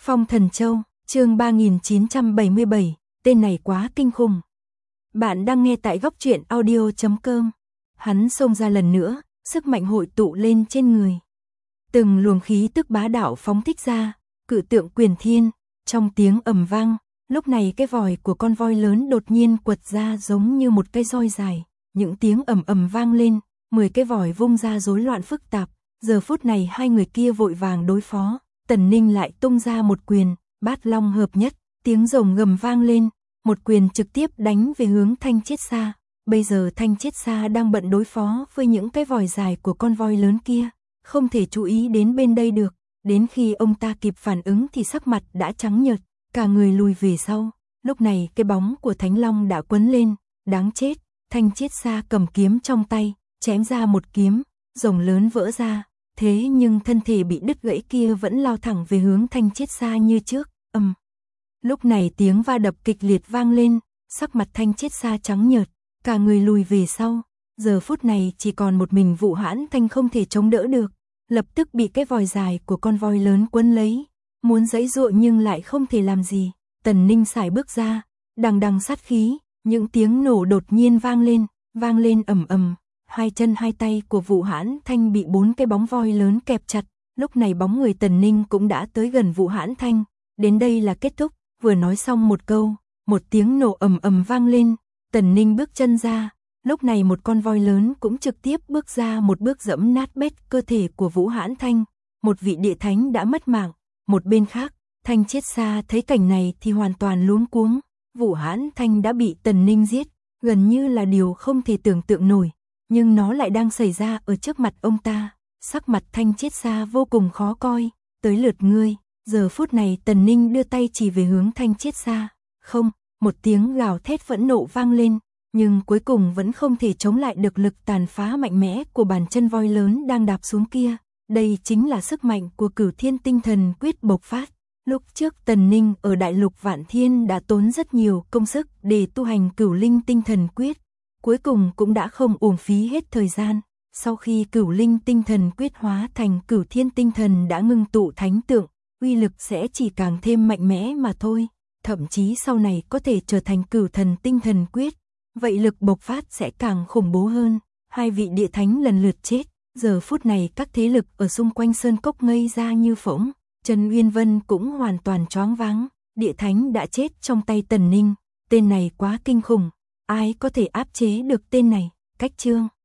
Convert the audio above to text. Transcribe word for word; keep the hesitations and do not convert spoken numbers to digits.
Phong Thần Châu, chương ba nghìn chín trăm bảy mươi bảy, tên này quá kinh khủng. Bạn đang nghe tại góc truyện audio chấm com. Hắn xông ra lần nữa, sức mạnh hội tụ lên trên người. Từng luồng khí tức bá đạo phóng thích ra, cự tượng quyền thiên, trong tiếng ầm vang, lúc này cái vòi của con voi lớn đột nhiên quật ra giống như một cây roi dài, những tiếng ầm ầm vang lên, mười cái vòi vung ra rối loạn phức tạp, giờ phút này hai người kia vội vàng đối phó, Tần Ninh lại tung ra một quyền, bát long hợp nhất, tiếng rồng ngầm vang lên, một quyền trực tiếp đánh về hướng Thanh Chiết Sa. Bây giờ Thanh Chiết Sa đang bận đối phó với những cái vòi dài của con voi lớn kia, không thể chú ý đến bên đây được, đến khi ông ta kịp phản ứng thì sắc mặt đã trắng nhợt, cả người lùi về sau. Lúc này cái bóng của Thánh Long đã quấn lên, đáng chết, Thanh Chiết Sa cầm kiếm trong tay, chém ra một kiếm, rồng lớn vỡ ra, thế nhưng thân thể bị đứt gãy kia vẫn lao thẳng về hướng Thanh Chiết Sa như trước, ầm. Um. Lúc này tiếng va đập kịch liệt vang lên, sắc mặt Thanh Chiết Sa trắng nhợt, cả người lùi về sau, giờ phút này chỉ còn một mình Vũ Hãn Thanh không thể chống đỡ được, lập tức bị cái vòi dài của con voi lớn quấn lấy, muốn giãy giụa nhưng lại không thể làm gì. Tần Ninh sải bước ra, đằng đằng sát khí, những tiếng nổ đột nhiên vang lên, vang lên ầm ầm, hai chân hai tay của Vũ Hãn Thanh bị bốn cái bóng voi lớn kẹp chặt, lúc này bóng người Tần Ninh cũng đã tới gần Vũ Hãn Thanh, đến đây là kết thúc, vừa nói xong một câu, một tiếng nổ ầm ầm vang lên, Tần Ninh bước chân ra, lúc này một con voi lớn cũng trực tiếp bước ra một bước dẫm nát bét cơ thể của Vũ Hãn Thanh, một vị địa thánh đã mất mạng. Một bên khác, Thanh Chiết Sa thấy cảnh này thì hoàn toàn luống cuống, Vũ Hãn Thanh đã bị Tần Ninh giết, gần như là điều không thể tưởng tượng nổi, nhưng nó lại đang xảy ra ở trước mặt ông ta, sắc mặt Thanh Chiết Sa vô cùng khó coi, tới lượt ngươi. Giờ phút này Tần Ninh đưa tay chỉ về hướng Thanh Chiết Sa, không, một tiếng gào thét phẫn nộ vang lên, nhưng cuối cùng vẫn không thể chống lại được lực tàn phá mạnh mẽ của bàn chân voi lớn đang đạp xuống kia. Đây chính là sức mạnh của Cửu Thiên Tinh Thần Quyết bộc phát. Lúc trước Tần Ninh ở Đại Lục Vạn Thiên đã tốn rất nhiều công sức để tu hành Cửu Linh Tinh Thần Quyết, cuối cùng cũng đã không uổng phí hết thời gian. Sau khi Cửu Linh Tinh Thần Quyết hóa thành Cửu Thiên Tinh Thần đã ngưng tụ thánh tượng, uy lực sẽ chỉ càng thêm mạnh mẽ mà thôi, thậm chí sau này có thể trở thành Cửu Thần Tinh Thần Quyết, vậy lực bộc phát sẽ càng khủng bố hơn. Hai vị địa thánh lần lượt chết, giờ phút này các thế lực ở xung quanh sơn cốc ngây ra như phỗng, Trần Uyên Vân cũng hoàn toàn choáng váng, địa thánh đã chết trong tay Tần Ninh, tên này quá kinh khủng, ai có thể áp chế được tên này. Cách chương